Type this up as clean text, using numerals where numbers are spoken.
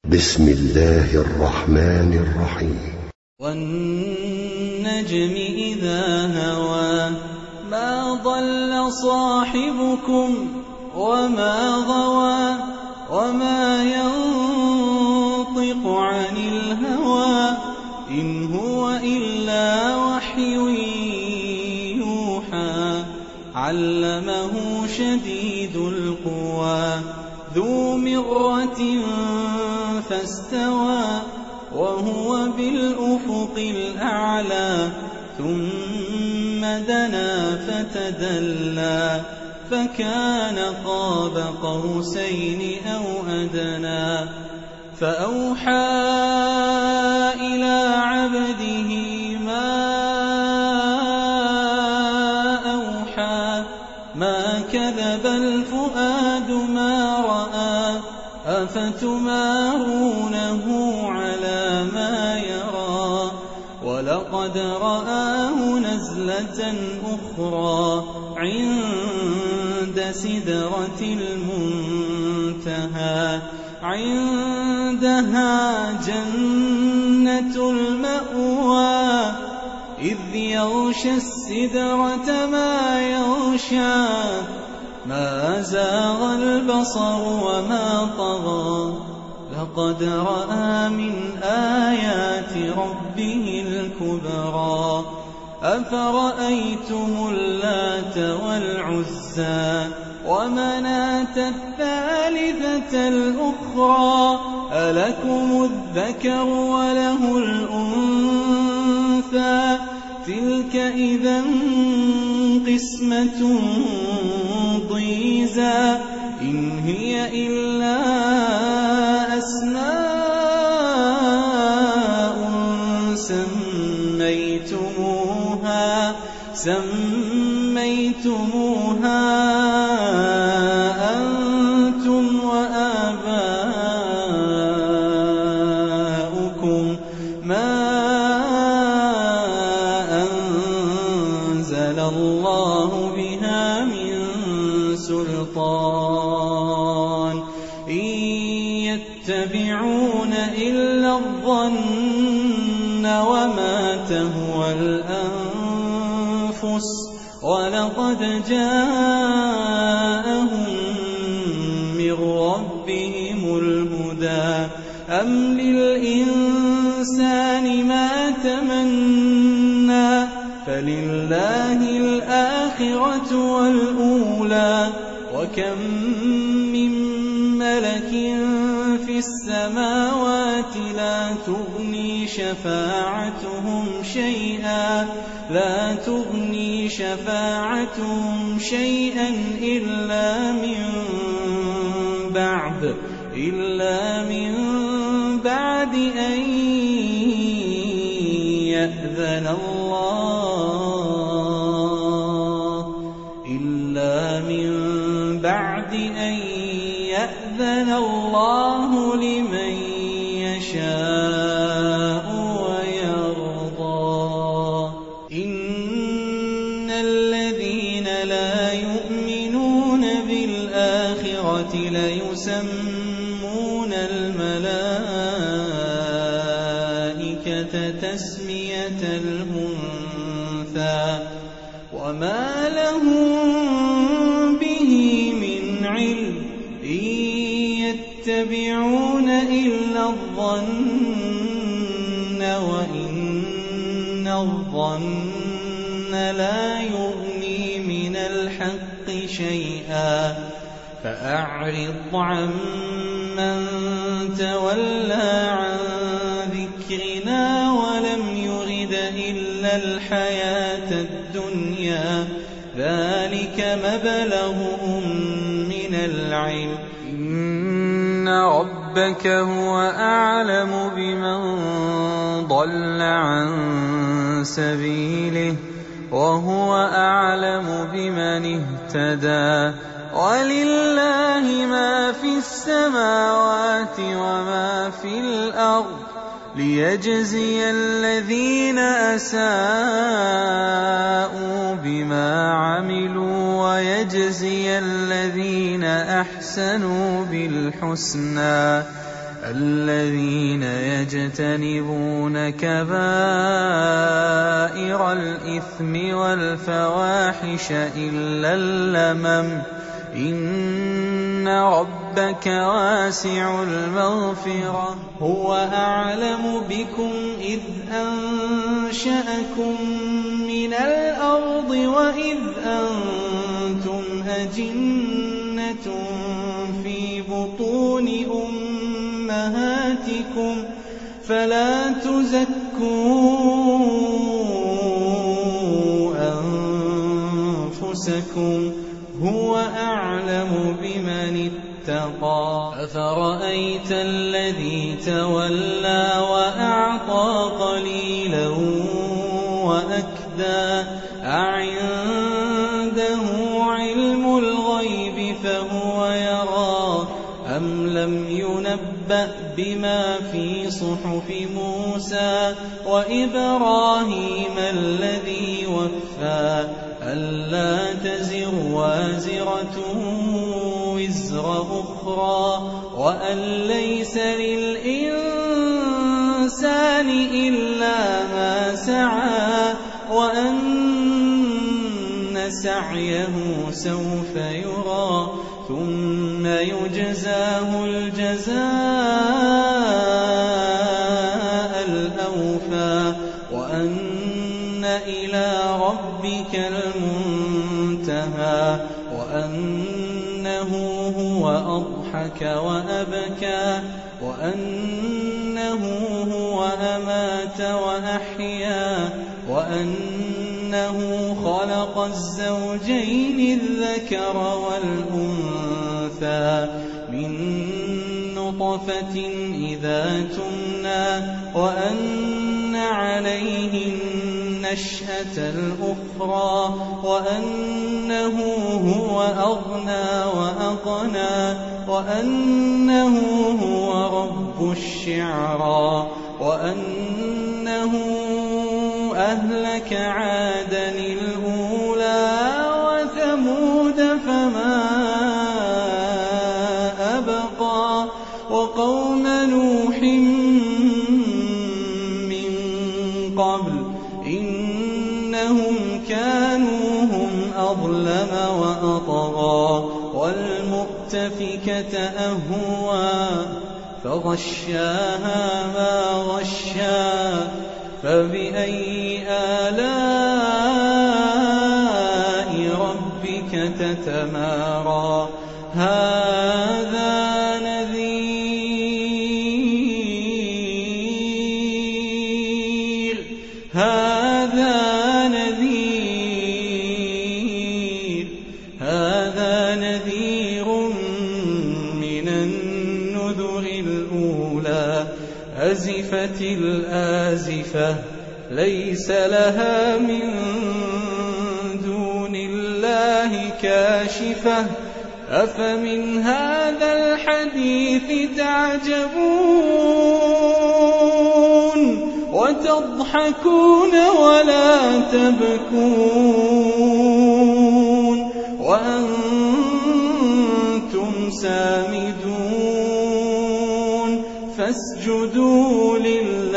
بسم الله الرحمن الرحيم. والنجم إذا هوى ما ضل صاحبكم وما غوى وما ينطق عن الهوى إن هو إلا وحي يوحى علمه شديد القوى ذو مرة فاستوى وهو بالأفق الأعلى ثم دنا فتدلى فكان قاب قوسين أو أدنى فأوحى إلى عبده ما أوحى ما كذب الفؤاد ما رأى أفتمارونه على ما يرى ولقد رآه نزلة أخرى عند سدرة المنتهى عندها جنة المأوى إذ يغشى السدرة ما يغشى ما زاغ البصر وما طغى لقد رأى من آيات ربه الكبرى أفرأيتم اللات والعزى ومناة الثالثة الأخرى ألكم الذكر وله الأنثى تلك إذا قسمة ضيزى إن هي إلا أسماء سميتموها أنتم وآباؤكم ما أنزل الله بها من سلطان إن يتبعون إلا الظن وما تهوى الأنفس ولقد جاءهم من ربهم الهدى أم للإنسان ما تمنى فلله الآخرة والأولى وكم من ملك في السماوات لا تغني شفاعتهم شيئا إلا من بعد أن يأذن الله لمن يشاء ويرضى إن الذين لا يؤمنون بالآخرة ليسمون الملائكة تسمية الأنثى وما لهم به من علم يتبعون إلا الظن وإن الظن لا يغني من الحق شيئا فأعرض عمن تولى عن ذكرنا ولم يرد إلا الحياة الدنيا ذلك مبلغهم من العلم إن ربك هو أعلم بمن ضل عن سبيله وهو أعلم بمن اهتدى ولله ما في السماوات وما في الأرض ليجزي الذين أساءوا بما عملوا ويجزي الذين أحسنوا بالحسنى الذين يجتنبون كبائر الإثم والفواحش إلا اللمم إن ربك واسع المغفرة هو أعلم بكم إذ أنشأكم من الأرض وإذ أنتم أجنة في بطون أمهاتكم فلا تزكوا أنفسكم هو أعلم بمن اتقى أفرأيت الذي تولى وأعطى قليلا وأكدى أعنده علم الغيب فهو يرى أم لم ينبأ بما في صحف موسى وإبراهيم الذي وفى ألا تزر وازرة وزر أخرى وأن ليس للإنسان إلا ما سعى وأن سعيه سوف يرى ثم يجزاه الجزاء الأوفى وأن إلى ربك المنتهى وأنه هو أضحك وأبكى وأنه هو أمات وأحيا وأنه خلق الزوجين الذكر والأنثى من نطفة إذا تمنى وأن عليه النشأة الأخرى وأنه هو أغنى وأقنى وأنه هو رب الشعرى وأنه أهلك عادا الأولى وثمود فما أبقى وقوم نوح من قبل إنهم كانوا هم أظلم وأطغى والمؤتفكة أهوى فغشاها ما غشا فبأي آلاء ربك تتمارى هذا نذير من النذر الأولى أزفت الآزفة ليس لها من دون الله كاشفة أفمن هذا الحديث تعجبون وتضحكون ولا تبكون وأنتم سامدون فاسجدوا لله